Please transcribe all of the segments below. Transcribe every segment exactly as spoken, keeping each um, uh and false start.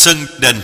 Sân đình.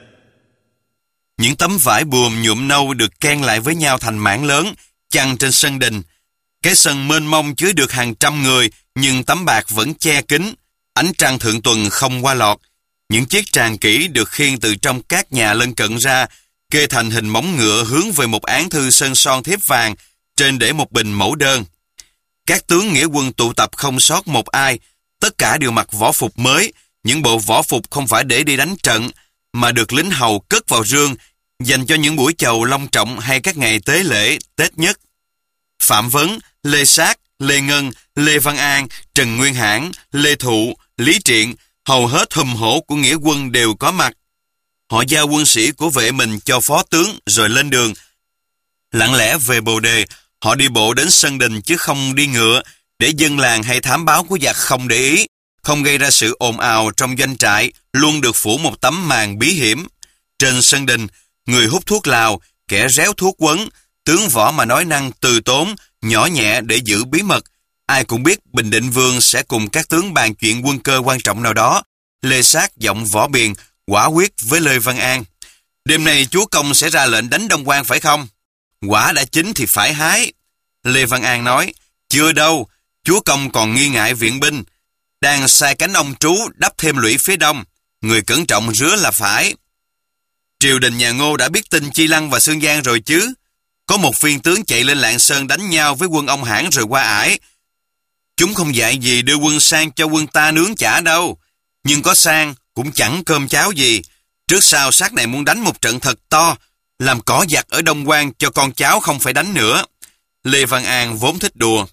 Những tấm vải buồm nhuộm nâu được ken lại với nhau thành mảng lớn, chằng trên sân đình. Cái sân mênh mông chứa được hàng trăm người, nhưng tấm bạc vẫn che kín. Ánh trăng thượng tuần không qua lọt. Những chiếc tràng kỹ được khiêng từ trong các nhà lân cận ra, kê thành hình móng ngựa hướng về một án thư sơn son thiếp vàng, trên để một bình mẫu đơn. Các tướng nghĩa quân tụ tập không sót một ai, tất cả đều mặc võ phục mới. Những bộ võ phục không phải để đi đánh trận, mà được lính hầu cất vào rương, dành cho những buổi chầu long trọng hay các ngày tế lễ, Tết nhất. Phạm Vấn, Lê Sát, Lê Ngân, Lê Văn An, Trần Nguyên Hãn, Lê Thụ, Lý Triện, hầu hết hùm hổ của nghĩa quân đều có mặt. Họ giao quân sĩ của vệ mình cho phó tướng rồi lên đường. Lặng lẽ về bồ đề, họ đi bộ đến sân đình chứ không đi ngựa, để dân làng hay thám báo của giặc không để ý, không gây ra sự ồn ào trong doanh trại, luôn được phủ một tấm màn bí hiểm. Trên sân đình, người hút thuốc lào, kẻ réo thuốc quấn, tướng võ mà nói năng từ tốn, nhỏ nhẹ để giữ bí mật. Ai cũng biết Bình Định Vương sẽ cùng các tướng bàn chuyện quân cơ quan trọng nào đó. Lê Sát giọng võ biền, quả quyết với Lê Văn An. Đêm nay chúa công sẽ ra lệnh đánh Đông Quan phải không? Quả đã chín thì phải hái. Lê Văn An nói, chưa đâu, chúa công còn nghi ngại viện binh. Đang sai cánh ông trú đắp thêm lũy phía đông. Người cẩn trọng rứa là phải. Triều đình nhà Ngô đã biết tin Chi Lăng và Sương Giang rồi chứ. Có một viên tướng chạy lên Lạng Sơn đánh nhau với quân ông Hãn rồi qua ải. Chúng không dạy gì đưa quân sang cho quân ta nướng chả đâu. Nhưng có sang cũng chẳng cơm cháo gì. Trước sau sát này muốn đánh một trận thật to, làm cỏ giặc ở Đông Quan cho con cháu không phải đánh nữa. Lê Văn An vốn thích đùa.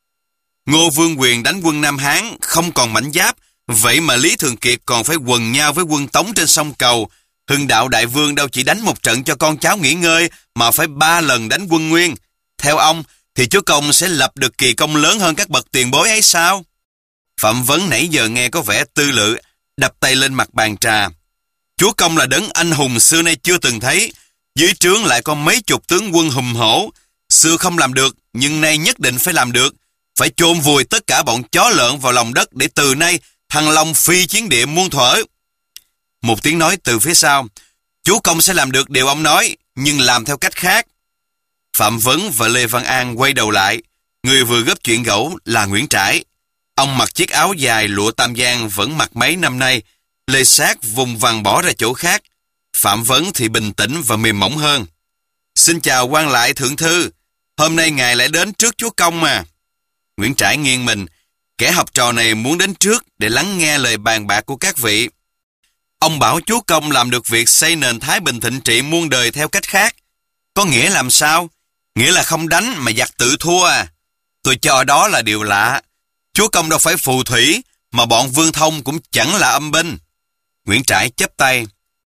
Ngô Vương Quyền đánh quân Nam Hán không còn mảnh giáp, vậy mà Lý Thường Kiệt còn phải quần nhau với quân Tống trên sông Cầu. Hưng Đạo Đại Vương đâu chỉ đánh một trận cho con cháu nghỉ ngơi, mà phải ba lần đánh quân Nguyên. Theo ông thì chúa công sẽ lập được kỳ công lớn hơn các bậc tiền bối ấy sao? Phạm Vấn nãy giờ nghe có vẻ tư lự, đập tay lên mặt bàn trà. Chúa công là đấng anh hùng xưa nay chưa từng thấy, dưới trướng lại có mấy chục tướng quân hùng hổ. Xưa không làm được, nhưng nay nhất định phải làm được. Phải chôn vùi tất cả bọn chó lợn vào lòng đất để từ nay Thăng Long phi chiến địa muôn thuở. Một tiếng nói từ phía sau, chúa công sẽ làm được điều ông nói, nhưng làm theo cách khác. Phạm Vấn và Lê Văn An quay đầu lại. Người vừa góp chuyện gẫu là Nguyễn Trãi. Ông mặc chiếc áo dài lụa tam giang vẫn mặc mấy năm nay. Lê Sát vùng vằng bỏ ra chỗ khác. Phạm Vấn thì bình tĩnh và mềm mỏng hơn. Xin chào quan lại thượng thư. Hôm nay ngài lại đến trước chúa công mà. Nguyễn Trãi nghiêng mình. Kẻ học trò này muốn đến trước để lắng nghe lời bàn bạc của các vị. Ông bảo chúa công làm được việc xây nền thái bình thịnh trị muôn đời theo cách khác. Có nghĩa làm sao? Nghĩa là không đánh mà giặc tự thua à? Tôi cho đó là điều lạ. Chúa công đâu phải phù thủy, mà bọn Vương Thông cũng chẳng là âm binh. Nguyễn Trãi chắp tay.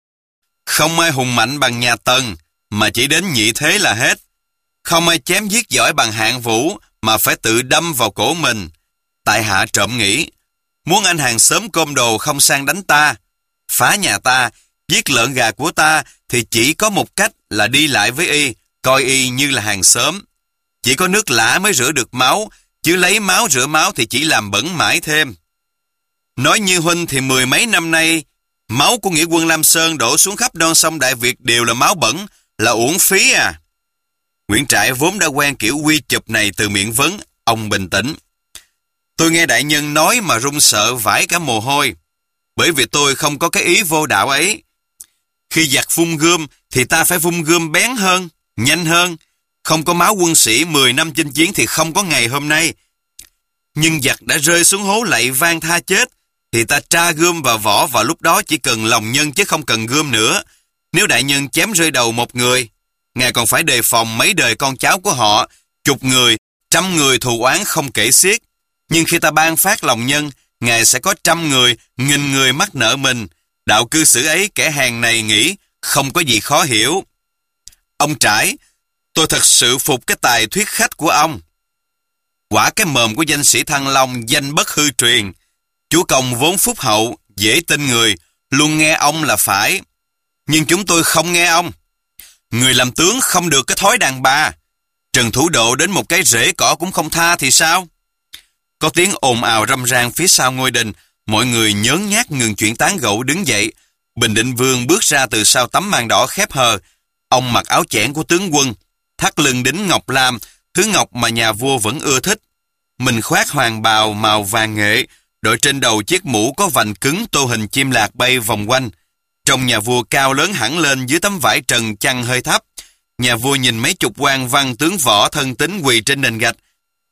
Không ai hùng mạnh bằng nhà Tần, mà chỉ đến nhị thế là hết. Không ai chém giết giỏi bằng Hạng Vũ, mà phải tự đâm vào cổ mình. Tại hạ trộm nghĩ, muốn anh hàng xóm côn đồ không sang đánh ta, phá nhà ta, giết lợn gà của ta, thì chỉ có một cách là đi lại với y, coi y như là hàng xóm. Chỉ có nước lã mới rửa được máu, chứ lấy máu rửa máu thì chỉ làm bẩn mãi thêm. Nói như huynh thì mười mấy năm nay, máu của nghĩa quân Lam Sơn đổ xuống khắp non sông Đại Việt đều là máu bẩn, là uổng phí à. Nguyễn Trãi vốn đã quen kiểu quy chụp này từ miệng Vấn, ông bình tĩnh. Tôi nghe đại nhân nói mà run sợ vãi cả mồ hôi, bởi vì tôi không có cái ý vô đạo ấy. Khi giặc vung gươm thì ta phải vung gươm bén hơn, nhanh hơn. Không có máu quân sĩ mười năm chinh chiến thì không có ngày hôm nay. Nhưng giặc đã rơi xuống hố lạy van tha chết, thì ta tra gươm vào vỏ vào lúc đó chỉ cần lòng nhân chứ không cần gươm nữa. Nếu đại nhân chém rơi đầu một người, ngài còn phải đề phòng mấy đời con cháu của họ, chục người, trăm người thù oán không kể xiết. Nhưng khi ta ban phát lòng nhân, ngài sẽ có trăm người, nghìn người mắc nợ mình. Đạo cư xử ấy kẻ hèn này nghĩ không có gì khó hiểu. Ông Trãi, tôi thật sự phục cái tài thuyết khách của ông. Quả cái mồm của danh sĩ Thăng Long danh bất hư truyền. Chúa công vốn phúc hậu, dễ tin người, luôn nghe ông là phải. Nhưng chúng tôi không nghe ông. Người làm tướng không được cái thói đàn bà. Trần Thủ Độ đến một cái rễ cỏ cũng không tha thì sao? Có tiếng ồn ào râm ran phía sau ngôi đình. Mọi người nhớn nhác ngừng chuyện tán gẫu đứng dậy. Bình Định Vương bước ra từ sau tấm màn đỏ khép hờ. Ông mặc áo chẽn của tướng quân, thắt lưng đính ngọc lam, thứ ngọc mà nhà vua vẫn ưa thích. Mình khoác hoàng bào màu vàng nghệ, đội trên đầu chiếc mũ có vành cứng tô hình chim lạc bay vòng quanh. Trông nhà vua cao lớn hẳn lên dưới tấm vải trần chăn hơi thấp. Nhà vua nhìn mấy chục quan văn tướng võ thân tín quỳ trên nền gạch.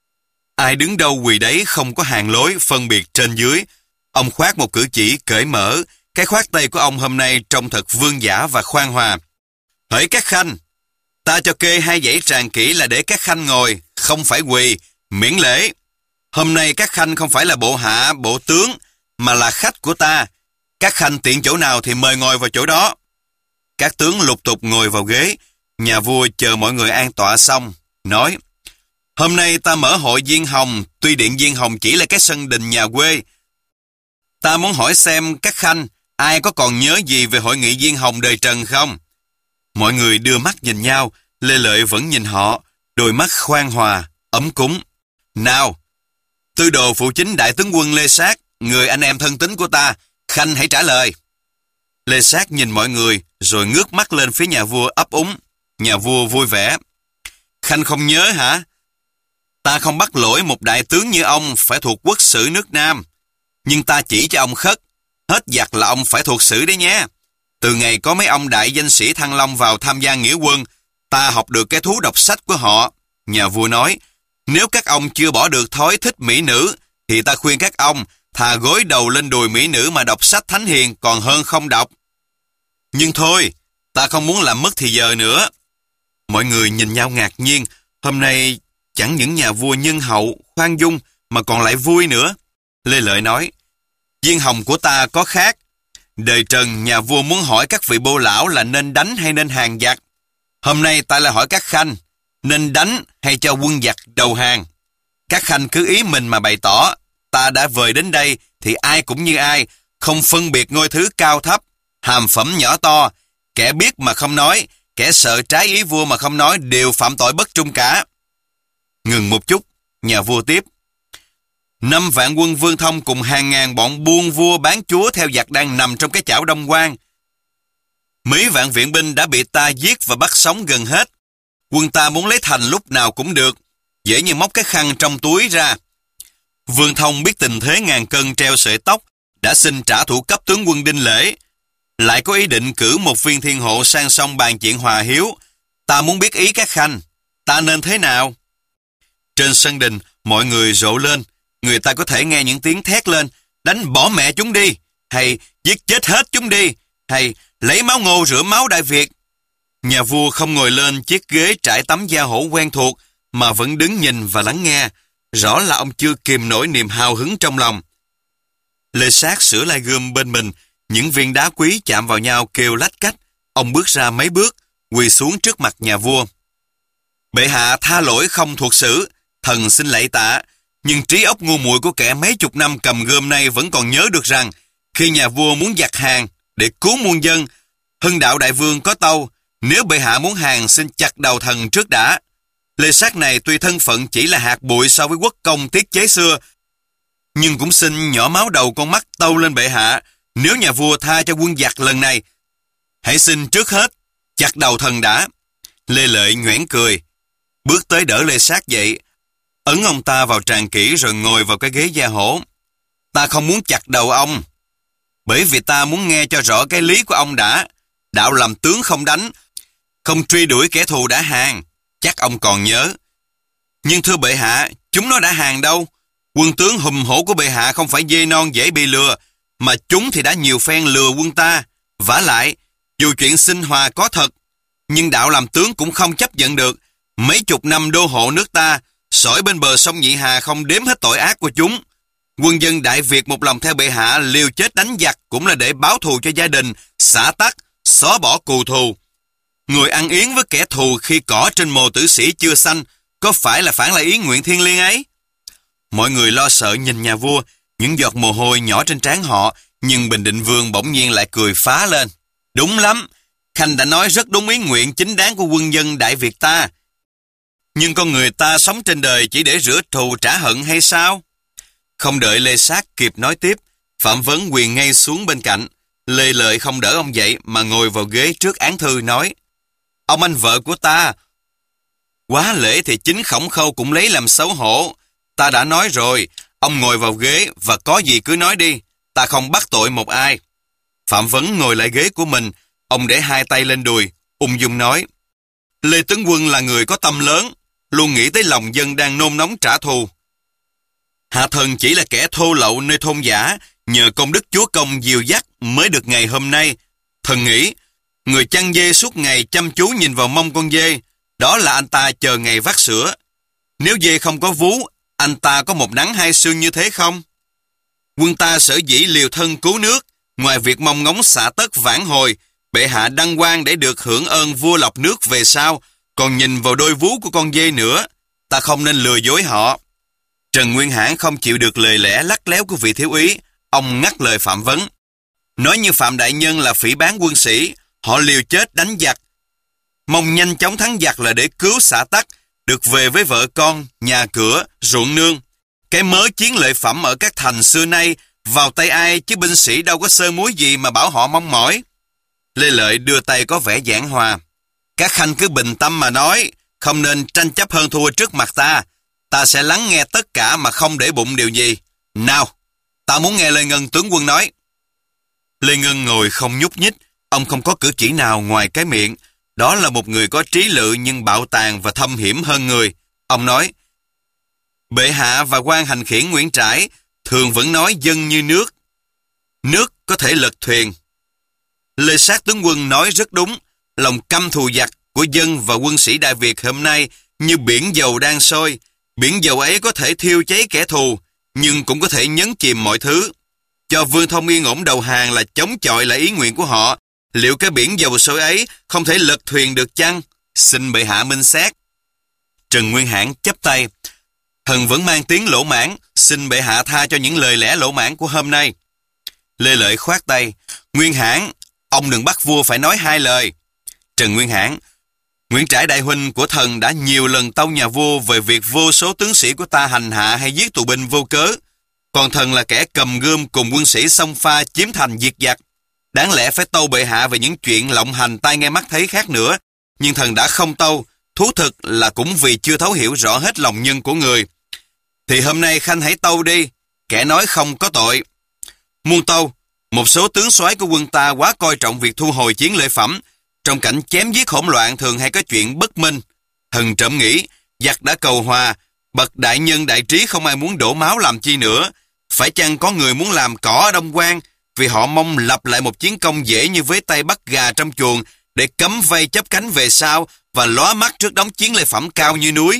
Ai đứng đâu quỳ đấy, không có hàng lối phân biệt trên dưới. Ông khoác một cử chỉ cởi mở. Cái khoác tay của ông hôm nay trông thật vương giả và khoan hòa. Hỡi các khanh, ta cho kê hai dãy tràng kỹ là để các khanh ngồi, không phải quỳ, miễn lễ. Hôm nay các khanh không phải là bộ hạ, bộ tướng, mà là khách của ta. Các khanh tiện chỗ nào thì mời ngồi vào chỗ đó. Các tướng lục tục ngồi vào ghế. Nhà vua chờ mọi người an tọa xong, nói: Hôm nay ta mở hội Diên Hồng, tuy điện Diên Hồng chỉ là cái sân đình nhà quê. Ta muốn hỏi xem các khanh, ai có còn nhớ gì về hội nghị Diên Hồng đời Trần không? Mọi người đưa mắt nhìn nhau, Lê Lợi vẫn nhìn họ, đôi mắt khoan hòa, ấm cúng. Nào, tư đồ phụ chính đại tướng quân Lê Sát, người anh em thân tín của ta, khanh hãy trả lời. Lê Sát nhìn mọi người, rồi ngước mắt lên phía nhà vua ấp úng. Nhà vua vui vẻ. Khanh không nhớ hả? Ta không bắt lỗi một đại tướng như ông phải thuộc quốc sử nước Nam. Nhưng ta chỉ cho ông khất, hết giặc là ông phải thuộc sử đấy nhé. Từ ngày có mấy ông đại danh sĩ Thăng Long vào tham gia nghĩa quân, ta học được cái thú đọc sách của họ. Nhà vua nói, nếu các ông chưa bỏ được thói thích mỹ nữ, thì ta khuyên các ông thà gối đầu lên đùi mỹ nữ mà đọc sách thánh hiền còn hơn không đọc. Nhưng thôi, ta không muốn làm mất thì giờ nữa. Mọi người nhìn nhau ngạc nhiên, hôm nay chẳng những nhà vua nhân hậu, khoan dung mà còn lại vui nữa. Lê Lợi nói, Diên Hồng của ta có khác. Đời Trần nhà vua muốn hỏi các vị bô lão là nên đánh hay nên hàng giặc. Hôm nay ta lại hỏi các khanh, nên đánh hay cho quân giặc đầu hàng. Các khanh cứ ý mình mà bày tỏ. Ta đã vời đến đây thì ai cũng như ai, không phân biệt ngôi thứ cao thấp, hàm phẩm nhỏ to. Kẻ biết mà không nói, kẻ sợ trái ý vua mà không nói đều phạm tội bất trung cả. Ngừng một chút, nhà vua tiếp. Năm vạn quân Vương Thông cùng hàng ngàn bọn buôn vua bán chúa theo giặc đang nằm trong cái chảo Đông Quan. Mấy vạn viện binh đã bị ta giết và bắt sống gần hết. Quân ta muốn lấy thành lúc nào cũng được, dễ như móc cái khăn trong túi ra. Vương Thông biết tình thế ngàn cân treo sợi tóc, đã xin trả thủ cấp tướng quân Đinh Lễ, lại có ý định cử một viên thiên hộ sang sông bàn chuyện hòa hiếu. Ta muốn biết ý các khanh, ta nên thế nào? Trên sân đình, mọi người rộ lên. Người ta có thể nghe những tiếng thét lên, đánh bỏ mẹ chúng đi, hay giết chết hết chúng đi, hay lấy máu Ngô rửa máu Đại Việt. Nhà vua không ngồi lên chiếc ghế trải tấm da hổ quen thuộc, mà vẫn đứng nhìn và lắng nghe. Rõ là ông chưa kìm nổi niềm hào hứng trong lòng. Lê Sát sửa lại gươm bên mình, những viên đá quý chạm vào nhau kêu lách cách. Ông bước ra mấy bước, quỳ xuống trước mặt nhà vua. Bệ hạ tha lỗi không thuộc sử, thần xin lạy tạ. Nhưng trí óc ngu muội của kẻ mấy chục năm cầm gươm này vẫn còn nhớ được rằng, khi nhà vua muốn giặc hàng để cứu muôn dân, Hưng Đạo Đại Vương có tâu, nếu bệ hạ muốn hàng xin chặt đầu thần trước đã. Lê Sát này tuy thân phận chỉ là hạt bụi so với quốc công tiết chế xưa, nhưng cũng xin nhỏ máu đầu con mắt tâu lên bệ hạ, nếu nhà vua tha cho quân giặc lần này, hãy xin trước hết chặt đầu thần đã. Lê Lợi nhoẻn cười, bước tới đỡ Lê Sát dậy, ấn ông ta vào tràng kỹ rồi ngồi vào cái ghế da hổ. Ta không muốn chặt đầu ông, bởi vì ta muốn nghe cho rõ cái lý của ông đã. Đạo làm tướng không đánh, không truy đuổi kẻ thù đã hàng, chắc ông còn nhớ. Nhưng thưa bệ hạ, chúng nó đã hàng đâu. Quân tướng hùm hổ của bệ hạ không phải dê non dễ bị lừa, mà chúng thì đã nhiều phen lừa quân ta. Vả lại, dù chuyện sinh hòa có thật, nhưng đạo làm tướng cũng không chấp nhận được. Mấy chục năm đô hộ nước ta, sỏi bên bờ sông Nhị Hà không đếm hết tội ác của chúng. Quân dân Đại Việt một lòng theo bệ hạ liều chết đánh giặc cũng là để báo thù cho gia đình, xả tắc, xóa bỏ cừu thù. Người ăn yến với kẻ thù khi cỏ trên mồ tử sĩ chưa xanh, có phải là phản lại ý nguyện thiêng liêng ấy? Mọi người lo sợ nhìn nhà vua, những giọt mồ hôi nhỏ trên trán họ, nhưng Bình Định Vương bỗng nhiên lại cười phá lên. Đúng lắm, Khanh đã nói rất đúng ý nguyện chính đáng của quân dân Đại Việt ta. Nhưng con người ta sống trên đời chỉ để rửa thù trả hận hay sao? Không đợi Lê Sát kịp nói tiếp, Phạm Vấn quỳ ngay xuống bên cạnh. Lê Lợi không đỡ ông dậy mà ngồi vào ghế trước án thư nói: Ông anh vợ của ta, quá lễ thì chính Khổng Khâu cũng lấy làm xấu hổ. Ta đã nói rồi, ông ngồi vào ghế và có gì cứ nói đi, ta không bắt tội một ai. Phạm Vấn ngồi lại ghế của mình, ông để hai tay lên đùi, ung dung nói: Lê tướng quân là người có tâm lớn, luôn nghĩ tới lòng dân đang nôn nóng trả thù. Hạ thần chỉ là kẻ thô lậu nơi thôn giả, nhờ công đức chúa công dìu dắt mới được ngày hôm nay. Thần nghĩ, người chăn dê suốt ngày chăm chú nhìn vào mông con dê, đó là anh ta chờ ngày vắt sữa. Nếu dê không có vú, anh ta có một nắng hai sương như thế không? Quân ta sở dĩ liều thân cứu nước, ngoài việc mong ngóng xả tất vãn hồi, bệ hạ đăng quang để được hưởng ơn vua lọc nước về sau, còn nhìn vào đôi vú của con dê nữa. Ta không nên lừa dối họ. Trần Nguyên Hãn không chịu được lời lẽ lắt léo của vị thiếu úy, ông ngắt lời Phạm Vấn. Nói như Phạm Đại Nhân là phỉ báng quân sĩ, họ liều chết đánh giặc, mong nhanh chóng thắng giặc là để cứu xã Tắc, được về với vợ con, nhà cửa, ruộng nương. Cái mớ chiến lợi phẩm ở các thành xưa nay vào tay ai chứ binh sĩ đâu có sơ muối gì mà bảo họ mong mỏi. Lê Lợi đưa tay có vẻ giảng hòa. Các khanh cứ bình tâm mà nói, không nên tranh chấp hơn thua trước mặt ta. Ta sẽ lắng nghe tất cả mà không để bụng điều gì. Nào, ta muốn nghe Lê Ngân tướng quân nói. Lê Ngân ngồi không nhúc nhích, ông không có cử chỉ nào ngoài cái miệng. Đó là một người có trí lự nhưng bạo tàn và thâm hiểm hơn người. Ông nói: Bệ hạ và quan hành khiển Nguyễn Trãi thường vẫn nói dân như nước, nước có thể lật thuyền. Lê Sát tướng quân nói rất đúng. Lòng căm thù giặc của dân và quân sĩ Đại Việt hôm nay như biển dầu đang sôi. Biển dầu ấy có thể thiêu cháy kẻ thù, nhưng cũng có thể nhấn chìm mọi thứ. Cho Vương Thông yên ổn đầu hàng là chống chọi lại ý nguyện của họ. Liệu cái biển dầu sôi ấy không thể lật thuyền được chăng? Xin bệ hạ minh xét. Trần Nguyên Hãn chắp tay. Thần vẫn mang tiếng lỗ mãn, xin bệ hạ tha cho những lời lẽ lỗ mãn của hôm nay. Lê Lợi khoát tay. Nguyên Hãn, ông đừng bắt vua phải nói hai lời. Trần Nguyên Hãn: Nguyễn Trãi đại huynh của thần đã nhiều lần tâu nhà vua về việc vô số tướng sĩ của ta hành hạ hay giết tù binh vô cớ. Còn thần là kẻ cầm gươm cùng quân sĩ xông pha chiếm thành diệt giặc. Đáng lẽ phải tâu bệ hạ về những chuyện lộng hành tai nghe mắt thấy khác nữa. Nhưng thần đã không tâu, thú thực là cũng vì chưa thấu hiểu rõ hết lòng nhân của người. Thì hôm nay khanh hãy tâu đi, kẻ nói không có tội. Muôn tâu, một số tướng soái của quân ta quá coi trọng việc thu hồi chiến lợi phẩm. Trong cảnh chém giết hỗn loạn thường hay có chuyện bất minh. Thần trộm nghĩ, giặc đã cầu hòa, bậc đại nhân đại trí không ai muốn đổ máu làm chi nữa. Phải chăng có người muốn làm cỏ ở Đông Quan, vì họ mong lập lại một chiến công dễ như với tay bắt gà trong chuồng, để cấm vây chấp cánh về sau và lóa mắt trước đống chiến lợi phẩm cao như núi.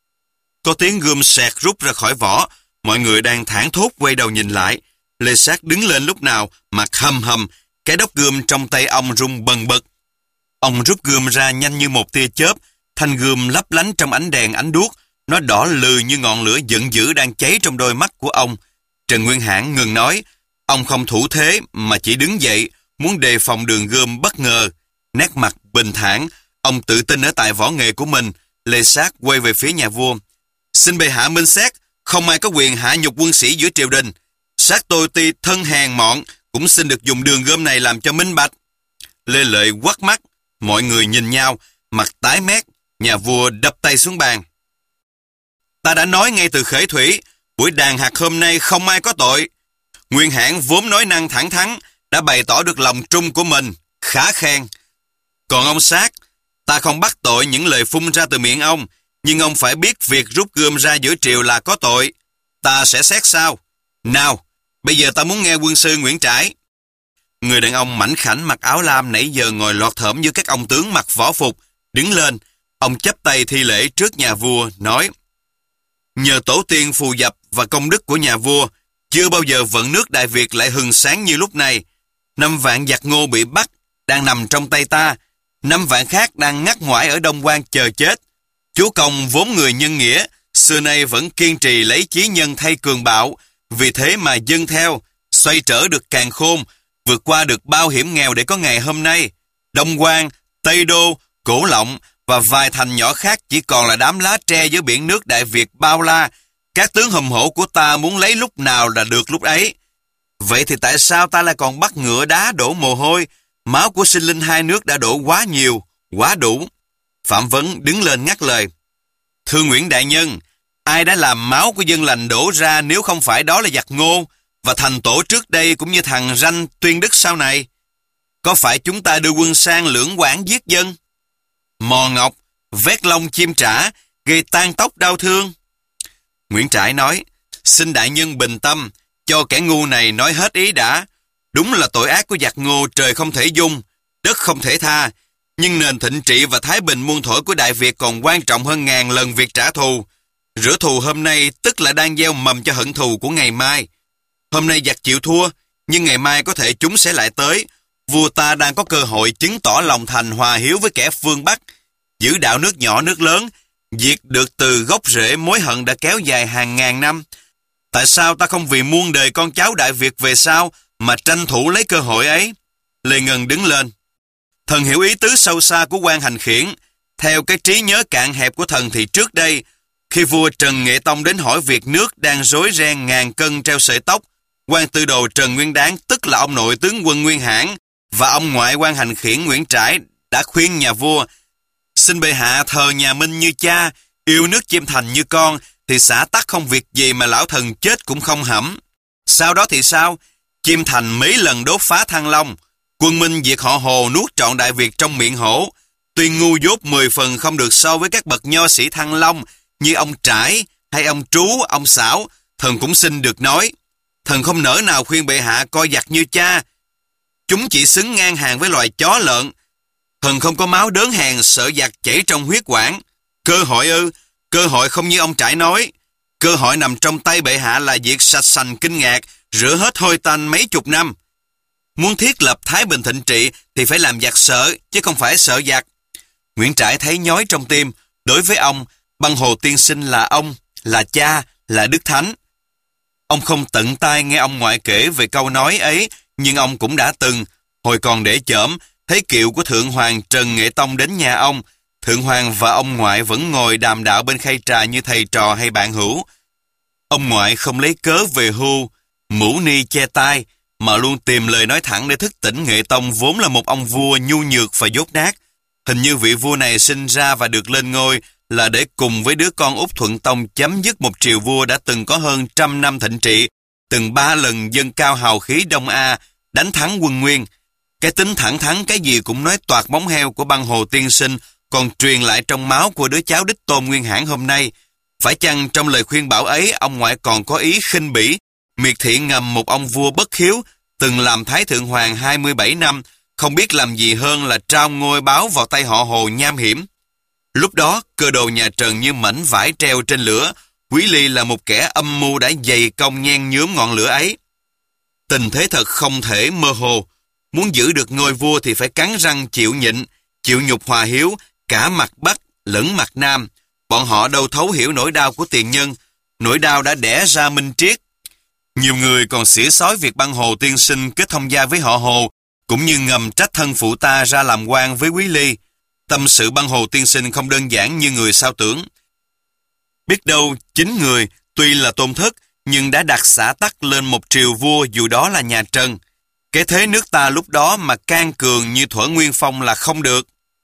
Có tiếng gươm sẹt rút ra khỏi vỏ, mọi người đang thảng thốt quay đầu nhìn lại. Lê Sát đứng lên lúc nào, mặt hầm hầm, cái đốc gươm trong tay ông rung bần bật. Ông rút gươm ra nhanh như một tia chớp, thanh gươm lấp lánh trong ánh đèn ánh đuốc, nó đỏ lừ như ngọn lửa giận dữ đang cháy trong đôi mắt của ông. Trần Nguyên Hãn ngừng nói, ông không thủ thế mà chỉ đứng dậy, muốn đề phòng đường gươm bất ngờ. Nét mặt bình thản, ông tự tin ở tài võ nghệ của mình. Lê Sát quay về phía nhà vua. Xin bệ hạ minh xét, không ai có quyền hạ nhục quân sĩ giữa triều đình. Sát tôi tuy thân hèn mọn, cũng xin được dùng đường gươm này làm cho minh bạch. Lê Lợi quắt mắt, mọi người nhìn nhau, mặt tái mét, nhà vua đập tay xuống bàn. Ta đã nói ngay từ khởi thủy, buổi đàn hạt hôm nay không ai có tội. Nguyên Hãn vốn nói năng thẳng thắn, đã bày tỏ được lòng trung của mình, khá khen. Còn ông Sát, ta không bắt tội những lời phun ra từ miệng ông, nhưng ông phải biết việc rút gươm ra giữa triều là có tội. Ta sẽ xét sao? Nào, bây giờ ta muốn nghe quân sư Nguyễn Trãi. Người đàn ông mảnh khảnh mặc áo lam nãy giờ ngồi lọt thởm như các ông tướng mặc võ phục, đứng lên, ông chắp tay thi lễ trước nhà vua, nói: Nhờ tổ tiên phù dập và công đức của nhà vua, chưa bao giờ vận nước Đại Việt lại hừng sáng như lúc này. Năm vạn giặc Ngô bị bắt, đang nằm trong tay ta. Năm vạn khác đang ngắt ngoải ở Đông Quan chờ chết. Chúa công vốn người nhân nghĩa, xưa nay vẫn kiên trì lấy chí nhân thay cường bạo. Vì thế mà dân theo, xoay trở được càn khôn, vượt qua được bao hiểm nghèo để có ngày hôm nay. Đông Quan, Tây Đô, Cổ Lộng và vài thành nhỏ khác chỉ còn là đám lá tre giữa biển nước Đại Việt bao la. Các tướng hùng hổ của ta muốn lấy lúc nào là được lúc ấy. Vậy thì tại sao ta lại còn bắt ngựa đá đổ mồ hôi? Máu của sinh linh hai nước đã đổ quá nhiều, quá đủ. Phạm Vấn đứng lên ngắt lời. Thưa Nguyễn Đại Nhân, ai đã làm máu của dân lành đổ ra nếu không phải đó là giặc Ngô và thành tổ trước đây cũng như thằng Ranh Tuyên Đức sau này? Có phải chúng ta đưa quân sang lưỡng quảng giết dân? Mò ngọc, vét lông chim trả, gây tan tóc đau thương. Nguyễn Trãi nói, xin đại nhân bình tâm, cho kẻ ngu này nói hết ý đã. Đúng là tội ác của giặc Ngô trời không thể dung, đất không thể tha, nhưng nền thịnh trị và thái bình muôn thuở của Đại Việt còn quan trọng hơn ngàn lần việc trả thù. Rửa thù hôm nay tức là đang gieo mầm cho hận thù của ngày mai. Hôm nay giặc chịu thua, nhưng ngày mai có thể chúng sẽ lại tới. Vua ta đang có cơ hội chứng tỏ lòng thành hòa hiếu với kẻ phương Bắc, giữ đạo nước nhỏ nước lớn, diệt được từ gốc rễ mối hận đã kéo dài hàng ngàn năm. Tại sao ta không vì muôn đời con cháu Đại Việt về sau mà tranh thủ lấy cơ hội ấy? Lê Ngân đứng lên. Thần hiểu ý tứ sâu xa của quan Hành Khiển. Theo cái trí nhớ cạn hẹp của thần thì trước đây, khi vua Trần Nghệ Tông đến hỏi việc nước đang rối ren ngàn cân treo sợi tóc, quan tư đồ Trần Nguyên Đán, tức là ông nội tướng quân Nguyên Hãn, và ông ngoại quan Hành Khiển Nguyễn Trãi đã khuyên nhà vua, xin bệ hạ thờ nhà Minh như cha, yêu nước Chiêm Thành như con, thì xã tắc không việc gì mà lão thần chết cũng không hẩm. Sau đó thì sao? Chiêm Thành mấy lần đốt phá Thăng Long, quân Minh diệt họ Hồ nuốt trọn Đại Việt trong miệng hổ. Tuy ngu dốt mười phần không được so với các bậc nho sĩ Thăng Long như ông Trãi hay ông Trú, ông Xảo, thần cũng xin được nói. Thần không nỡ nào khuyên bệ hạ coi giặc như cha. Chúng chỉ xứng ngang hàng với loài chó lợn. Thần không có máu đớn hèn sợ giặc chảy trong huyết quản. Cơ hội ư? Cơ hội không như ông Trãi nói. Cơ hội nằm trong tay bệ hạ là việc sạch sành kinh ngạc, rửa hết hôi tanh mấy chục năm. Muốn thiết lập thái bình thịnh trị thì phải làm giặc sợ, chứ không phải sợ giặc. Nguyễn Trãi thấy nhói trong tim. Đối với ông, Băng Hồ tiên sinh là ông, là cha, là Đức Thánh. Ông không tận tai nghe ông ngoại kể về câu nói ấy, nhưng ông cũng đã từng, hồi còn để chởm, thấy kiệu của Thượng Hoàng Trần Nghệ Tông đến nhà ông. Thượng Hoàng và ông ngoại vẫn ngồi đàm đạo bên khay trà như thầy trò hay bạn hữu. Ông ngoại không lấy cớ về hưu, mũ ni che tai, mà luôn tìm lời nói thẳng để thức tỉnh Nghệ Tông vốn là một ông vua nhu nhược và dốt nát. Hình như vị vua này sinh ra và được lên ngôi là để cùng với đứa con út Thuận Tông chấm dứt một triều vua đã từng có hơn trăm năm thịnh trị, từng ba lần dâng cao hào khí Đông A, đánh thắng quân Nguyên. Cái tính thẳng thắn cái gì cũng nói toạc móng heo của Băng Hồ tiên sinh còn truyền lại trong máu của đứa cháu đích tôn Nguyên Hãn hôm nay. Phải chăng trong lời khuyên bảo ấy ông ngoại còn có ý khinh bỉ, miệt thị ngầm một ông vua bất hiếu, từng làm Thái Thượng Hoàng hai mươi bảy năm, không biết làm gì hơn là trao ngôi báo vào tay họ Hồ nham hiểm. Lúc đó, cơ đồ nhà Trần như mảnh vải treo trên lửa, Quý Ly là một kẻ âm mưu đã dày công nhen nhuốm ngọn lửa ấy. Tình thế thật không thể mơ hồ. Muốn giữ được ngôi vua thì phải cắn răng chịu nhịn, chịu nhục hòa hiếu, cả mặt Bắc lẫn mặt Nam. Bọn họ đâu thấu hiểu nỗi đau của tiền nhân, nỗi đau đã đẻ ra Minh Triết. Nhiều người còn xỉa xói việc Băng Hồ tiên sinh kết thông gia với họ Hồ, cũng như ngầm trách thân phụ ta ra làm quan với Quý Ly. Tâm sự Băng Hồ tiên sinh không đơn giản như người sao tưởng. Biết đâu chính người tuy là tôn thất nhưng đã đặt xã tắc lên một triều vua dù đó là nhà Trần. Cái thế nước ta lúc đó mà can cường như thuở Nguyên Phong là không được.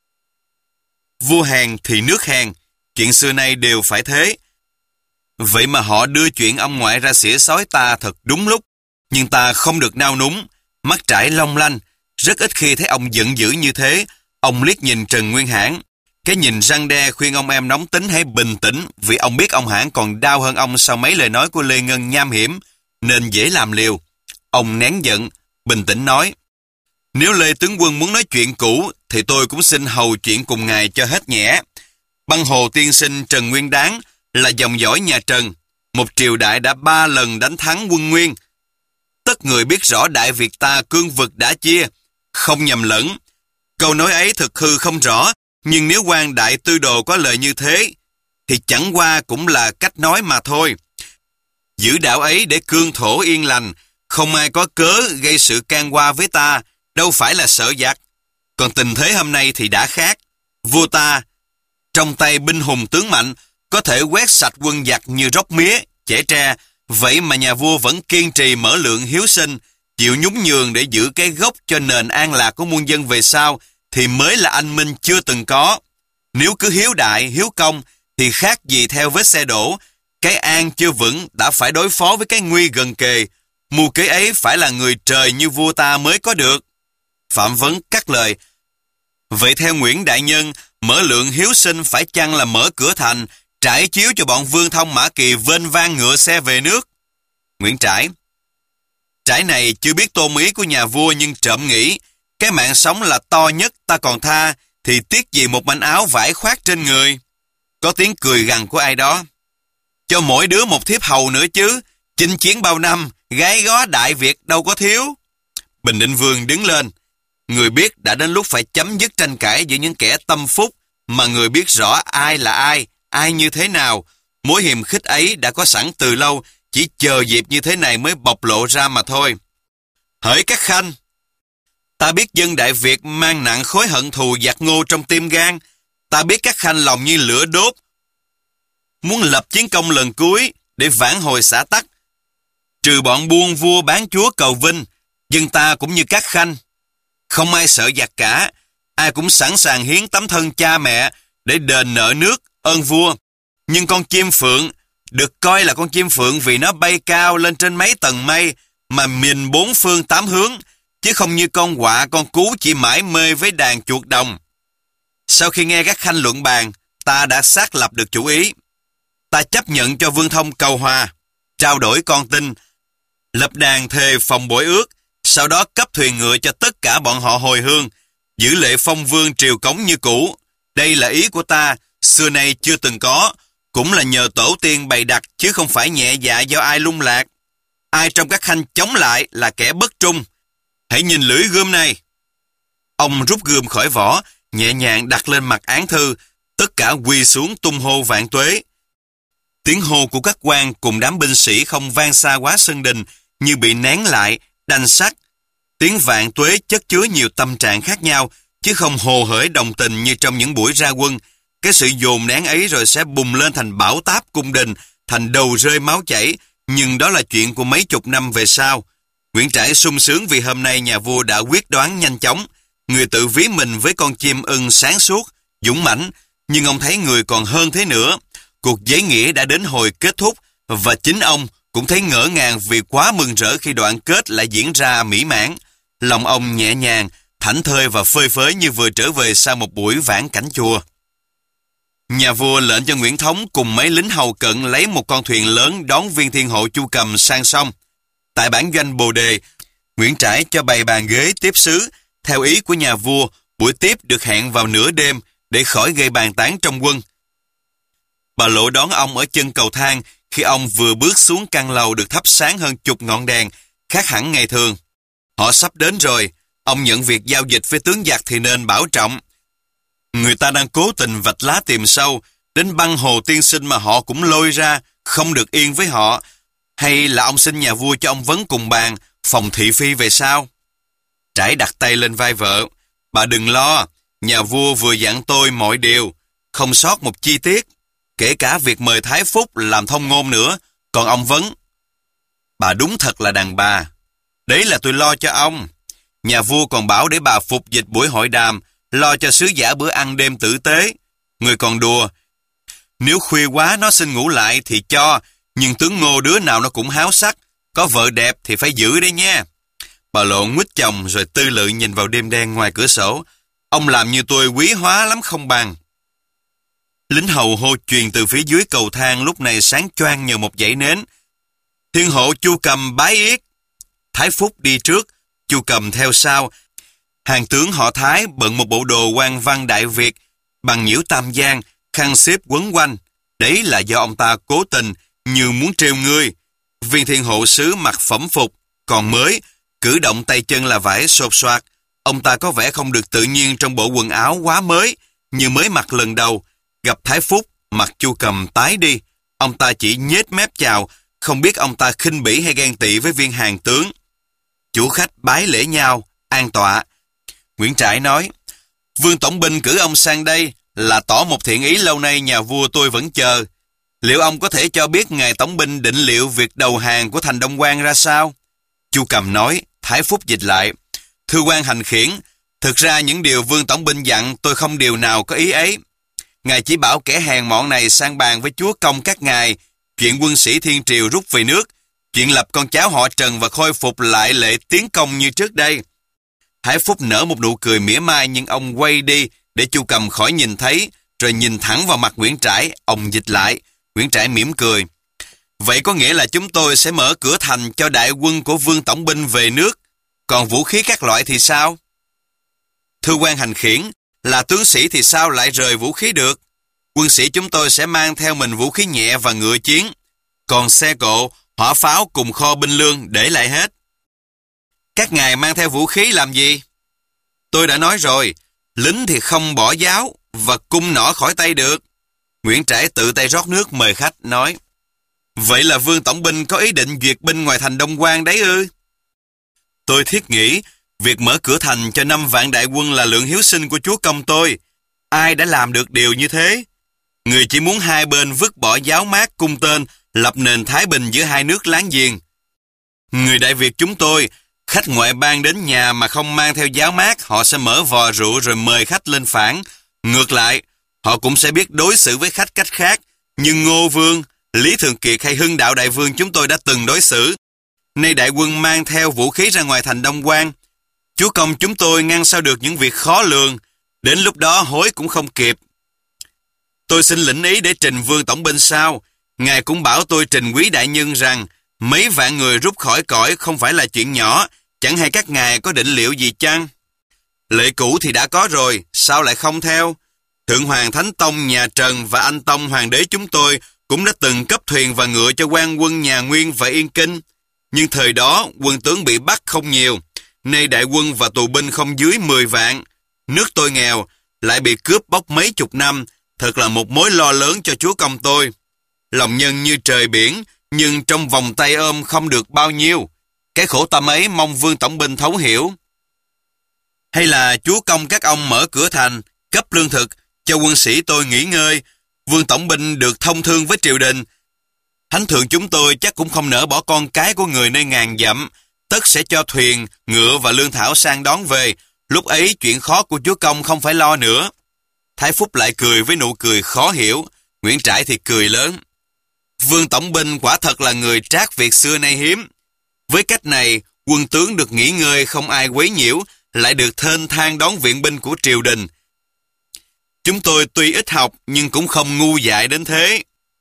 Vua hèn thì nước hèn, chuyện xưa nay đều phải thế. Vậy mà họ đưa chuyện ông ngoại ra xỉa xói ta thật đúng lúc, nhưng ta không được nao núng, mắt Trãi long lanh, rất ít khi thấy ông giận dữ như thế. Ông liếc nhìn Trần Nguyên Hãn, cái nhìn răn đe khuyên ông em nóng tính hãy bình tĩnh, vì ông biết ông Hãn còn đau hơn ông sau mấy lời nói của Lê Ngân nham hiểm, nên dễ làm liều. Ông nén giận, bình tĩnh nói, nếu Lê tướng quân muốn nói chuyện cũ, thì tôi cũng xin hầu chuyện cùng ngài cho hết nhẽ. Băng Hồ tiên sinh Trần Nguyên Đán là dòng dõi nhà Trần, một triều đại đã ba lần đánh thắng quân Nguyên. Tất người biết rõ Đại Việt ta cương vực đã chia, không nhầm lẫn. Câu nói ấy thực hư không rõ, nhưng nếu quan đại tư đồ có lời như thế, thì chẳng qua cũng là cách nói mà thôi. Giữ đảo ấy để cương thổ yên lành, không ai có cớ gây sự can qua với ta, đâu phải là sợ giặc. Còn tình thế hôm nay thì đã khác. Vua ta, trong tay binh hùng tướng mạnh, có thể quét sạch quân giặc như róc mía, chẻ tre, Vậy mà nhà vua vẫn kiên trì mở lượng hiếu sinh, chịu nhún nhường để giữ cái gốc cho nền an lạc của muôn dân về sau, thì mới là anh minh chưa từng có. Nếu cứ hiếu đại, hiếu công, thì khác gì theo vết xe đổ. Cái an chưa vững đã phải đối phó với cái nguy gần kề. Mưu kế ấy phải là người trời như vua ta mới có được. Phạm Vấn cắt lời. Vậy theo Nguyễn Đại Nhân, mở lượng hiếu sinh phải chăng là mở cửa thành, trải chiếu cho bọn Vương Thông Mã Kỳ vênh vang ngựa xe về nước? Nguyễn Trãi. Trãi này chưa biết tôn ý của nhà vua, nhưng trộm nghĩ, cái mạng sống là to nhất ta còn tha, thì tiếc gì một manh áo vải khoác trên người. Có tiếng cười gằn của ai đó. Cho mỗi đứa một thiếp hầu nữa chứ, chinh chiến bao năm, gái gó Đại Việt đâu có thiếu. Bình Định Vương đứng lên. Người biết đã đến lúc phải chấm dứt tranh cãi giữa những kẻ tâm phúc, mà người biết rõ ai là ai, ai như thế nào. Mối hiềm khích ấy đã có sẵn từ lâu, chỉ chờ dịp như thế này mới bộc lộ ra mà thôi. Hỡi các khanh, ta biết dân Đại Việt mang nặng khối hận thù giặc Ngô trong tim gan. Ta biết các khanh lòng như lửa đốt, muốn lập chiến công lần cuối để vãn hồi xã tắc. Trừ bọn buôn vua bán chúa cầu vinh, dân ta cũng như các khanh. Không ai sợ giặc cả, ai cũng sẵn sàng hiến tấm thân cha mẹ để đền nợ nước, ơn vua. Nhưng con chim phượng được coi là con chim phượng vì nó bay cao lên trên mấy tầng mây mà nhìn bốn phương tám hướng, chứ không như con quạ con cú chỉ mải mê với đàn chuột đồng. Sau khi nghe các khanh luận bàn, ta đã xác lập được chủ ý. Ta chấp nhận cho Vương Thông cầu hòa, trao đổi con tin, lập đàn thề phòng bội ước, sau đó cấp thuyền ngựa cho tất cả bọn họ hồi hương, giữ lệ phong vương triều cống như cũ. Đây là ý của ta, xưa nay chưa từng có, cũng là nhờ tổ tiên bày đặt, chứ không phải nhẹ dạ do ai lung lạc. Ai trong các khanh chống lại là kẻ bất trung. Hãy nhìn lưỡi gươm này. Ông rút gươm khỏi vỏ, nhẹ nhàng đặt lên mặt án thư, tất cả quỳ xuống tung hô vạn tuế. Tiếng hô của các quan cùng đám binh sĩ không vang xa quá sân đình, như bị nén lại, đanh sắt. Tiếng vạn tuế chất chứa nhiều tâm trạng khác nhau, chứ không hồ hởi đồng tình như trong những buổi ra quân. Cái sự dồn nén ấy rồi sẽ bùng lên thành bão táp cung đình, thành đầu rơi máu chảy, nhưng đó là chuyện của mấy chục năm về sau. Nguyễn Trãi sung sướng vì hôm nay nhà vua đã quyết đoán nhanh chóng. Người tự ví mình với con chim ưng sáng suốt, dũng mãnh, nhưng ông thấy người còn hơn thế nữa. Cuộc giấy nghĩa đã đến hồi kết thúc, và chính ông cũng thấy ngỡ ngàng vì quá mừng rỡ khi đoạn kết lại diễn ra mỹ mãn. Lòng ông nhẹ nhàng, thảnh thơi và phơi phới như vừa trở về sau một buổi vãn cảnh chùa. Nhà vua lệnh cho Nguyễn Thống cùng mấy lính hầu cận lấy một con thuyền lớn đón viên thiên hộ Chu Cầm sang sông. Tại bản doanh Bồ Đề, Nguyễn Trãi cho bày bàn ghế tiếp sứ. Theo ý của nhà vua, buổi tiếp được hẹn vào nửa đêm để khỏi gây bàn tán trong quân. Bà Lộ đón ông ở chân cầu thang khi ông vừa bước xuống căn lầu được thắp sáng hơn chục ngọn đèn, khác hẳn ngày thường. Họ sắp đến rồi, ông nhận việc giao dịch với tướng giặc thì nên bảo trọng. Người ta đang cố tình vạch lá tìm sâu, đến băng hồ tiên sinh mà họ cũng lôi ra, không được yên với họ. Hay là ông xin nhà vua cho ông vấn cùng bàn, phòng thị phi về sau? Trãi đặt tay lên vai vợ. Bà đừng lo, nhà vua vừa dặn tôi mọi điều, không sót một chi tiết, kể cả việc mời Thái Phúc làm thông ngôn nữa, còn ông vấn. Bà đúng thật là đàn bà. Đấy là tôi lo cho ông. Nhà vua còn bảo để bà phục dịch buổi hội đàm, lo cho sứ giả bữa ăn đêm tử tế. Người còn đùa, nếu khuya quá nó xin ngủ lại thì cho, nhưng tướng Ngô đứa nào nó cũng háo sắc, có vợ đẹp thì phải giữ đấy nha. Bà Lộ nguýt chồng rồi tư lự nhìn vào đêm đen ngoài cửa sổ. Ông làm như tôi quý hóa lắm không bằng. Lính hầu hô truyền từ phía dưới cầu thang lúc này sáng choang nhờ một dãy nến. Thiên hộ Chu Cầm bái yết. Thái Phúc đi trước, Chu Cầm theo sau. Hàng tướng họ Thái bận một bộ đồ quan văn Đại Việt, bằng nhiễu tam giang, khăn xếp quấn quanh. Đấy là do ông ta cố tình, như muốn trêu ngươi. Viên thiên hộ sứ mặc phẩm phục, còn mới, cử động tay chân là vải xột xoạt. Ông ta có vẻ không được tự nhiên trong bộ quần áo quá mới, như mới mặc lần đầu. Gặp Thái Phúc, mặt Chu Cầm tái đi. Ông ta chỉ nhếch mép chào, không biết ông ta khinh bỉ hay ghen tị với viên hàng tướng. Chủ khách bái lễ nhau, an tọa. Nguyễn Trãi nói, Vương Tổng binh cử ông sang đây là tỏ một thiện ý lâu nay nhà vua tôi vẫn chờ. Liệu ông có thể cho biết ngài tổng binh định liệu việc đầu hàng của thành Đông Quan ra sao? Chu Cầm nói. Thái Phúc dịch lại. Thưa quan hành khiển, thực ra những điều Vương tổng binh dặn tôi không điều nào có ý ấy. Ngài chỉ bảo kẻ hèn mọn này sang bàn với chúa công các ngài, chuyện quân sĩ thiên triều rút về nước, chuyện lập con cháu họ Trần và khôi phục lại lệ tiến công như trước đây. Thái Phúc nở một nụ cười mỉa mai, nhưng ông quay đi để Chu Cầm khỏi nhìn thấy, rồi nhìn thẳng vào mặt Nguyễn Trãi. Ông dịch lại. Nguyễn Trãi mỉm cười. Vậy có nghĩa là chúng tôi sẽ mở cửa thành cho đại quân của Vương tổng binh về nước, còn vũ khí các loại thì sao? Thưa quan hành khiển, là tướng sĩ thì sao lại rời vũ khí được? Quân sĩ chúng tôi sẽ mang theo mình vũ khí nhẹ và ngựa chiến, còn xe cộ, hỏa pháo cùng kho binh lương để lại hết. Các ngài mang theo vũ khí làm gì? Tôi đã nói rồi, lính thì không bỏ giáo và cung nỏ khỏi tay được. Nguyễn Trãi tự tay rót nước mời khách, nói. Vậy là Vương tổng binh có ý định duyệt binh ngoài thành Đông Quan đấy ư? Tôi thiết nghĩ việc mở cửa thành cho năm vạn đại quân là lượng hiếu sinh của chúa công tôi. Ai đã làm được điều như thế? Người chỉ muốn hai bên vứt bỏ giáo mát cung tên, lập nền thái bình giữa hai nước láng giềng. Người Đại Việt chúng tôi, khách ngoại bang đến nhà mà không mang theo giáo mát, họ sẽ mở vò rượu rồi mời khách lên phản. Ngược lại, họ cũng sẽ biết đối xử với khách cách khác, nhưng Ngô Vương, Lý Thường Kiệt hay Hưng Đạo Đại Vương chúng tôi đã từng đối xử. Nay đại quân mang theo vũ khí ra ngoài thành Đông Quan, chúa công chúng tôi ngăn sao được những việc khó lường, đến lúc đó hối cũng không kịp. Tôi xin lĩnh ý để trình Vương tổng binh sao? Ngài cũng bảo tôi trình quý đại nhân rằng mấy vạn người rút khỏi cõi không phải là chuyện nhỏ, chẳng hay các ngài có định liệu gì chăng? Lệ cũ thì đã có rồi, sao lại không theo? Thượng Hoàng Thánh Tông nhà Trần và anh Tông Hoàng đế chúng tôi cũng đã từng cấp thuyền và ngựa cho quan quân nhà Nguyên và Yên Kinh. Nhưng thời đó quân tướng bị bắt không nhiều, nay đại quân và tù binh không dưới mười vạn. Nước tôi nghèo, lại bị cướp bóc mấy chục năm, thật là một mối lo lớn cho chúa công tôi. Lòng nhân như trời biển, nhưng trong vòng tay ôm không được bao nhiêu. Cái khổ tâm ấy mong Vương tổng binh thấu hiểu. Hay là chúa công các ông mở cửa thành, cấp lương thực, cho quân sĩ tôi nghỉ ngơi, Vương tổng binh được thông thương với triều đình. Thánh thượng chúng tôi chắc cũng không nỡ bỏ con cái của người nơi ngàn dặm, tất sẽ cho thuyền, ngựa và lương thảo sang đón về. Lúc ấy chuyện khó của chúa công không phải lo nữa. Thái Phúc lại cười với nụ cười khó hiểu. Nguyễn Trãi thì cười lớn. Vương tổng binh quả thật là người trác việc xưa nay hiếm. Với cách này, quân tướng được nghỉ ngơi không ai quấy nhiễu, lại được thênh thang đón viện binh của triều đình. Chúng tôi tuy ít học nhưng cũng không ngu dại đến thế.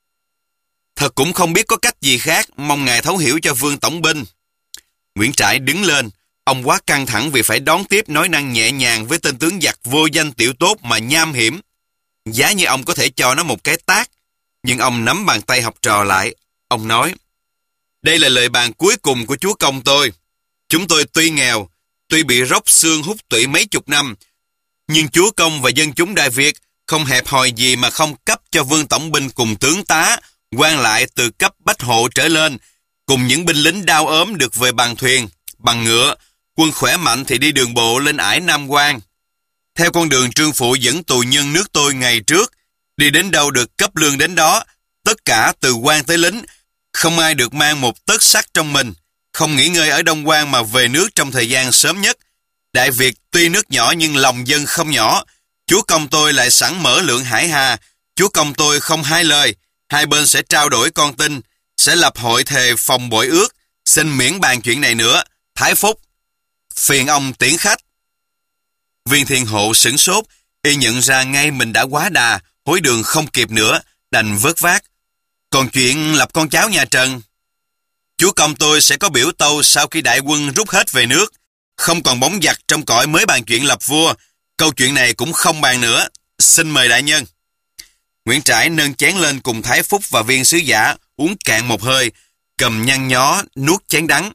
Thật cũng không biết có cách gì khác, mong ngài thấu hiểu cho Vương tổng binh. Nguyễn Trãi đứng lên, ông quá căng thẳng vì phải đón tiếp nói năng nhẹ nhàng với tên tướng giặc vô danh tiểu tốt mà nham hiểm. Giá như ông có thể cho nó một cái tát, nhưng ông nắm bàn tay học trò lại. Ông nói, đây là lời bàn cuối cùng của chúa công tôi. Chúng tôi tuy nghèo, tuy bị róc xương hút tủy mấy chục năm, nhưng chúa công và dân chúng Đại Việt không hẹp hòi gì mà không cấp cho Vương tổng binh cùng tướng tá, quan lại từ cấp bách hộ trở lên, cùng những binh lính đau ốm được về bằng thuyền, bằng ngựa, quân khỏe mạnh thì đi đường bộ lên ải Nam Quan. Theo con đường trương phụ dẫn tù nhân nước tôi ngày trước, đi đến đâu được cấp lương đến đó, tất cả từ quan tới lính, không ai được mang một tấc sắt trong mình, không nghỉ ngơi ở Đông Quan mà về nước trong thời gian sớm nhất. Đại Việt tuy nước nhỏ nhưng lòng dân không nhỏ, chúa công tôi lại sẵn mở lượng hải hà, chúa công tôi không hai lời, hai bên sẽ trao đổi con tin, sẽ lập hội thề phòng bội ước, xin miễn bàn chuyện này nữa. Thái Phúc, phiền ông tiễn khách. Viên Thiên Hộ sửng sốt, y nhận ra ngay mình đã quá đà, hối đường không kịp nữa, đành vớt vát. Còn chuyện lập con cháu nhà Trần, chúa công tôi sẽ có biểu tâu sau khi đại quân rút hết về nước, không còn bóng giặc trong cõi mới bàn chuyện lập vua. Câu chuyện này cũng không bàn nữa, xin mời đại nhân. Nguyễn Trãi nâng chén lên cùng Thái Phúc và viên sứ giả uống cạn một hơi, cầm nhăn nhó nuốt chén đắng.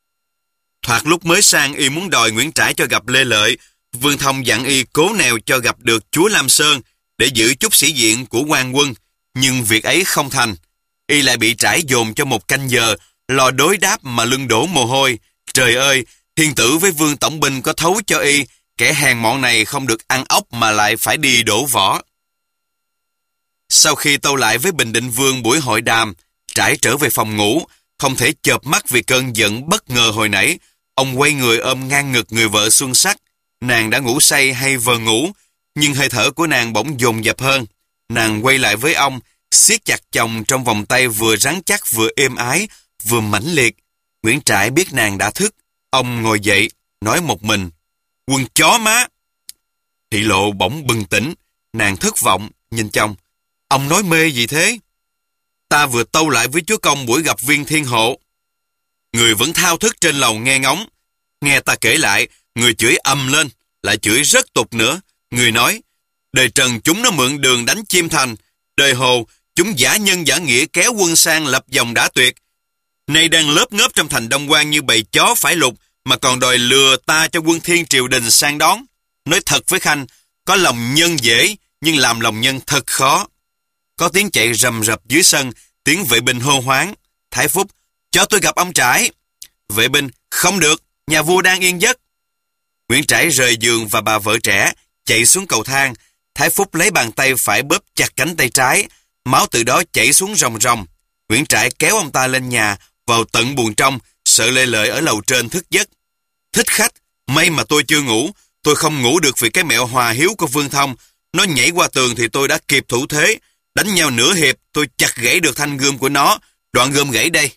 Thoạt lúc mới sang y muốn đòi Nguyễn Trãi cho gặp Lê Lợi, Vương Thông dặn y cố nèo cho gặp được chúa Lam Sơn để giữ chút sĩ diện của quan quân, nhưng việc ấy không thành. Y lại bị Trãi dồn cho một canh giờ, lo đối đáp mà lưng đổ mồ hôi. Trời ơi, thiên tử với Vương tổng binh có thấu cho y, kẻ hèn mọn này không được ăn ốc mà lại phải đi đổ vỏ. Sau khi tâu lại với Bình Định Vương buổi hội đàm, Trải trở về phòng ngủ, không thể chợp mắt vì cơn giận bất ngờ hồi nãy. Ông quay người ôm ngang ngực người vợ xuân sắc. Nàng đã ngủ say hay vờ ngủ, nhưng hơi thở của nàng bỗng dồn dập hơn. Nàng quay lại với ông, siết chặt chồng trong vòng tay vừa rắn chắc vừa êm ái, vừa mãnh liệt. Nguyễn Trãi biết nàng đã thức. Ông ngồi dậy, nói một mình: "Quần chó má!" Thị Lộ bỗng bừng tỉnh. Nàng thất vọng, nhìn chồng: "Ông nói mê gì thế?" "Ta vừa tâu lại với chúa công buổi gặp Viên Thiên Hộ." Người vẫn thao thức trên lầu nghe ngóng. Nghe ta kể lại, người chửi ầm lên, lại chửi rất tục nữa. Người nói: "Đời Trần chúng nó mượn đường đánh Chiêm Thành, đời Hồ chúng giả nhân giả nghĩa kéo quân sang lập dòng đã tuyệt. Nay đang lớp ngớp trong thành Đông Quan như bầy chó phải lục, mà còn đòi lừa ta cho quân Thiên triều đình sang đón. Nói thật với Khanh, có lòng nhân dễ, nhưng làm lòng nhân thật khó." Có tiếng chạy rầm rập dưới sân, tiếng vệ binh hô hoáng. Thái Phúc: "Cho tôi gặp ông Trãi." Vệ binh: "Không được, nhà vua đang yên giấc." Nguyễn Trãi rời giường và bà vợ trẻ chạy xuống cầu thang. Thái Phúc lấy bàn tay phải bóp chặt cánh tay trái, máu từ đó chảy xuống ròng ròng. Nguyễn Trãi kéo ông ta lên nhà, vào tận buồng trong, sợ Lê Lợi ở lầu trên thức giấc. "Thích khách, may mà tôi chưa ngủ. Tôi không ngủ được vì cái mẹo hòa hiếu của Vương Thông. Nó nhảy qua tường thì tôi đã kịp thủ thế. Đánh nhau nửa hiệp, tôi chặt gãy được thanh gươm của nó. Đoạn gươm gãy đây."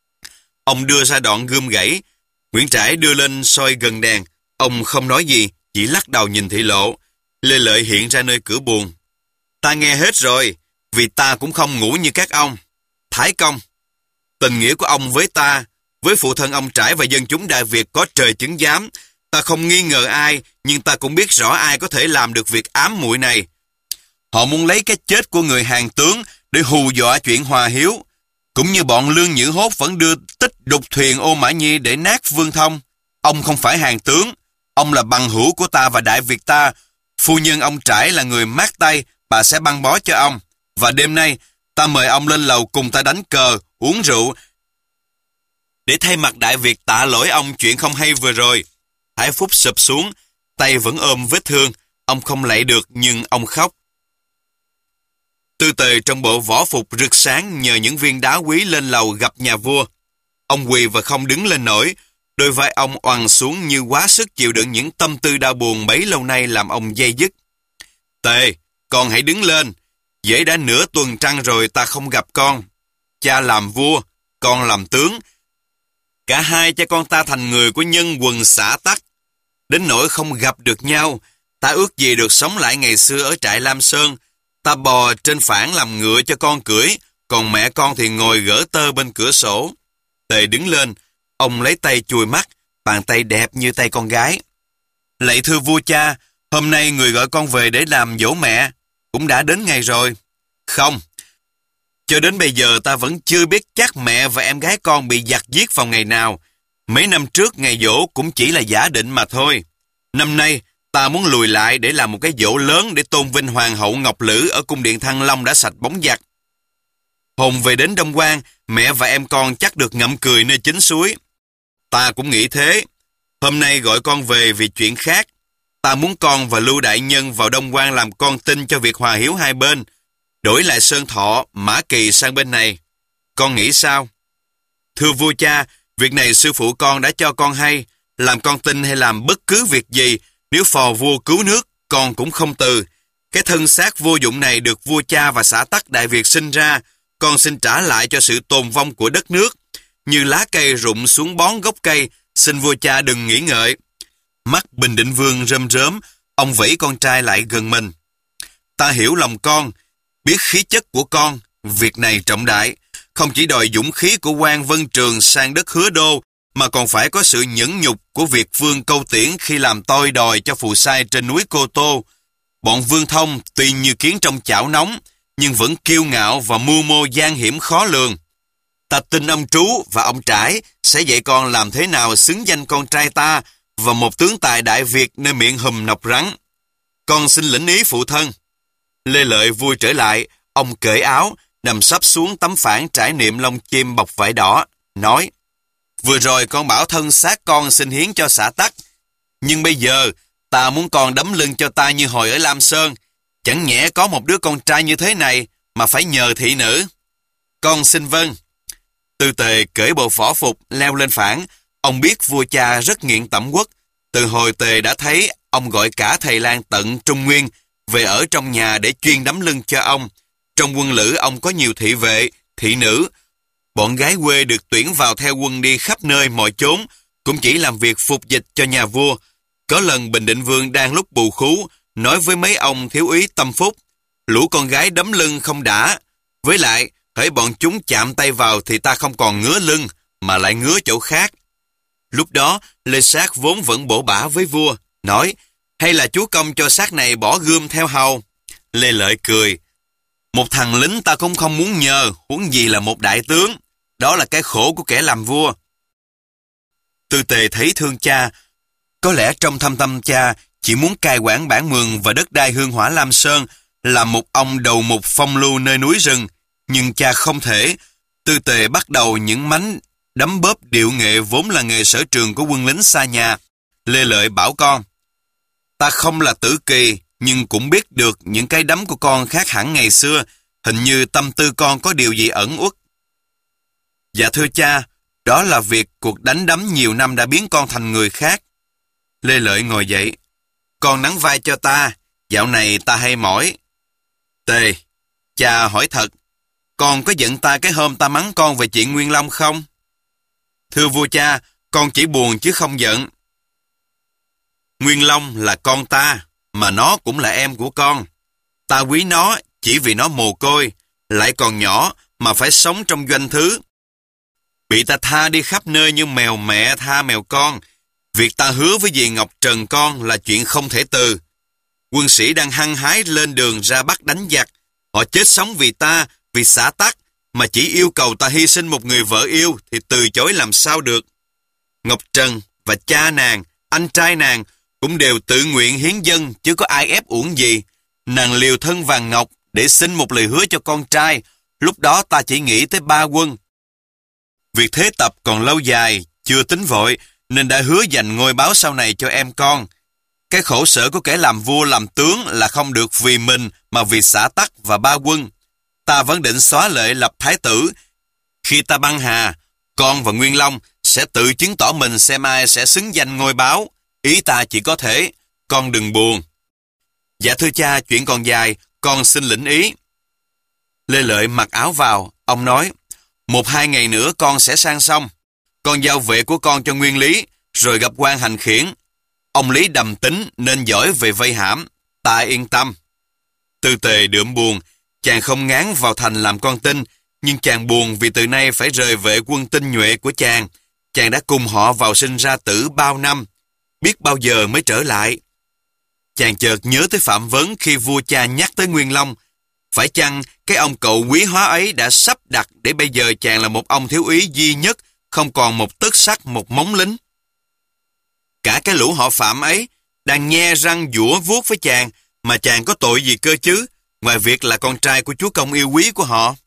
Ông đưa ra đoạn gươm gãy. Nguyễn Trãi đưa lên soi gần đèn. Ông không nói gì, chỉ lắc đầu nhìn Thị Lộ. Lê Lợi hiện ra nơi cửa buồng. "Ta nghe hết rồi, vì ta cũng không ngủ như các ông. Thái Công, tình nghĩa của ông với ta, với phụ thân ông Trãi và dân chúng Đại Việt có trời chứng giám. Ta không nghi ngờ ai, nhưng ta cũng biết rõ ai có thể làm được việc ám muội này. Họ muốn lấy cái chết của người hàng tướng để hù dọa chuyện hòa hiếu, cũng như bọn Lương Nhữ Hốt vẫn đưa tích đục thuyền Ô Mã Nhi để nát Vương Thông. Ông không phải hàng tướng, ông là bằng hữu của ta và Đại Việt ta. Phu nhân ông Trãi là người mát tay, bà sẽ băng bó cho ông. Và đêm nay, ta mời ông lên lầu cùng ta đánh cờ, uống rượu, để thay mặt Đại Việt tạ lỗi ông chuyện không hay vừa rồi." Thái Phúc sụp xuống, tay vẫn ôm vết thương. Ông không lạy được nhưng ông khóc. Tư Tề trong bộ võ phục rực sáng nhờ những viên đá quý lên lầu gặp nhà vua. Ông quỳ và không đứng lên nổi. Đôi vai ông oằn xuống như quá sức chịu đựng những tâm tư đau buồn bấy lâu nay làm ông dây dứt. "Tề, con hãy đứng lên. Dễ đã nửa tuần trăng rồi ta không gặp con. Cha làm vua, con làm tướng. Cả hai cha con ta thành người của nhân quần xã tắc. Đến nỗi không gặp được nhau, ta ước gì được sống lại ngày xưa ở trại Lam Sơn. Ta bò trên phản làm ngựa cho con cưỡi, còn mẹ con thì ngồi gỡ tơ bên cửa sổ." Tề đứng lên, ông lấy tay chùi mắt, bàn tay đẹp như tay con gái. "Lạy thưa vua cha, hôm nay người gọi con về để làm dỗ mẹ, cũng đã đến ngày rồi." "Không, cho đến bây giờ ta vẫn chưa biết chắc mẹ và em gái con bị giặc giết vào ngày nào. Mấy năm trước ngày dỗ cũng chỉ là giả định mà thôi. Năm nay ta muốn lùi lại để làm một cái dỗ lớn để tôn vinh Hoàng hậu Ngọc Lữ ở cung điện Thăng Long đã sạch bóng giặc. Hồn về đến Đông Quan, mẹ và em con chắc được ngậm cười nơi chính suối. Ta cũng nghĩ thế. Hôm nay gọi con về vì chuyện khác. Ta muốn con và Lưu Đại Nhân vào Đông Quan làm con tin cho việc hòa hiếu hai bên, đổi lại Sơn Thọ, Mã Kỳ sang bên này. Con nghĩ sao?" "Thưa vua cha, việc này sư phụ con đã cho con hay. Làm con tin hay làm bất cứ việc gì, nếu phò vua cứu nước, con cũng không từ. Cái thân xác vô dụng này được vua cha và xã tắc Đại Việt sinh ra, con xin trả lại cho sự tồn vong của đất nước. Như lá cây rụng xuống bón gốc cây, xin vua cha đừng nghĩ ngợi." Mắt Bình Định Vương rơm rớm, ông vẫy con trai lại gần mình. "Ta hiểu lòng con, biết khí chất của con. Việc này trọng đại, không chỉ đòi dũng khí của quan Vân Trường sang đất Hứa Đô, mà còn phải có sự nhẫn nhục của Việt Vương Câu Tiễn khi làm tôi đòi cho phù sai trên núi Cô Tô. Bọn Vương Thông tuy như kiến trong chảo nóng, nhưng vẫn kiêu ngạo và mưu mô gian hiểm khó lường. Ta tin ông Trú và ông Trãi sẽ dạy con làm thế nào xứng danh con trai ta và một tướng tài Đại Việt nơi miệng hùm nọc rắn. Con xin lĩnh ý phụ thân." Lê Lợi vui trở lại, ông cởi áo, nằm sấp xuống tấm phản trải niệm lông chim bọc vải đỏ, nói: "Vừa rồi con bảo thân xác con xin hiến cho xã tắc, nhưng bây giờ ta muốn con đấm lưng cho ta như hồi ở Lam Sơn. Chẳng nhẽ có một đứa con trai như thế này mà phải nhờ thị nữ. Con xin vâng. Tư Tề cởi bộ võ phục leo lên phản. Ông biết vua cha rất nghiện tẩm quất. Từ hồi Tề đã thấy ông gọi cả thầy lang tận Trung Nguyên về ở trong nhà để chuyên đấm lưng cho ông. Trong quân lữ ông có nhiều thị vệ, thị nữ. Bọn gái quê được tuyển vào theo quân đi khắp nơi mọi chốn, cũng chỉ làm việc phục dịch cho nhà vua. Có lần Bình Định Vương đang lúc bù khú, nói với mấy ông thiếu úy tâm phúc, lũ con gái đấm lưng không đã. Với lại, hễ bọn chúng chạm tay vào thì ta không còn ngứa lưng, mà lại ngứa chỗ khác. Lúc đó, Lê Sát vốn vẫn bổ bả với vua, nói, hay là chúa công cho xác này bỏ gươm theo hầu. Lê Lợi cười, một thằng lính ta cũng không muốn nhờ, huống gì là một đại tướng. Đó là cái khổ của kẻ làm vua. Tư Tề thấy thương cha, có lẽ trong thâm tâm cha chỉ muốn cai quản bản mường và đất đai hương hỏa Lam Sơn, làm một ông đầu mục phong lưu nơi núi rừng. Nhưng cha không thể. Tư Tề bắt đầu những mánh đấm bóp điệu nghệ vốn là nghề sở trường của quân lính xa nhà. Lê Lợi bảo con, ta không là Tử Kỳ, nhưng cũng biết được những cái đấm của con khác hẳn ngày xưa. Hình như tâm tư con có điều gì ẩn uất. Dạ thưa cha, đó là việc cuộc đánh đấm nhiều năm đã biến con thành người khác. Lê Lợi ngồi dậy, con nắng vai cho ta, dạo này ta hay mỏi. Tề, cha hỏi thật, con có giận ta cái hôm ta mắng con về chuyện Nguyên Long không? Thưa vua cha, con chỉ buồn chứ không giận. Nguyên Long là con ta, mà nó cũng là em của con. Ta quý nó chỉ vì nó mồ côi, lại còn nhỏ mà phải sống trong doanh thứ. Bị ta tha đi khắp nơi như mèo mẹ tha mèo con. Việc ta hứa với dì Ngọc Trần con là chuyện không thể từ. Quân sĩ đang hăng hái lên đường ra bắt đánh giặc. Họ chết sống vì ta, vì xã tắc, mà chỉ yêu cầu ta hy sinh một người vợ yêu thì từ chối làm sao được. Ngọc Trần và cha nàng, anh trai nàng cũng đều tự nguyện hiến dâng, chứ có ai ép uổng gì. Nàng liều thân vàng ngọc để xin một lời hứa cho con trai. Lúc đó ta chỉ nghĩ tới ba quân. Việc thế tập còn lâu dài, chưa tính vội, nên đã hứa dành ngôi báo sau này cho em con. Cái khổ sở của kẻ làm vua làm tướng là không được vì mình mà vì xã tắc và ba quân. Ta vẫn định xóa lệ lập thái tử. Khi ta băng hà, con và Nguyên Long sẽ tự chứng tỏ mình xem ai sẽ xứng danh ngôi báo. Ý ta chỉ có thể, con đừng buồn. Dạ thưa cha, chuyện còn dài, con xin lĩnh ý. Lê Lợi mặc áo vào, ông nói, một hai ngày nữa con sẽ sang sông. Con giao vệ của con cho Nguyên Lý, rồi gặp quan hành khiển. Ông Lý đầm tính nên giỏi về vây hãm, ta yên tâm. Tư Tề đượm buồn, chàng không ngán vào thành làm con tin, nhưng chàng buồn vì từ nay phải rời vệ quân tinh nhuệ của chàng. Chàng đã cùng họ vào sinh ra tử bao năm, biết bao giờ mới trở lại. Chàng chợt nhớ tới Phạm Vấn khi vua cha nhắc tới Nguyên Long. Phải chăng cái ông cậu quý hóa ấy đã sắp đặt để bây giờ chàng là một ông thiếu úy duy nhất, không còn một tấc sắt một móng lính? Cả cái lũ họ Phạm ấy đang nhe răng giũa vuốt với chàng, mà chàng có tội gì cơ chứ, ngoài việc là con trai của chúa công yêu quý của họ.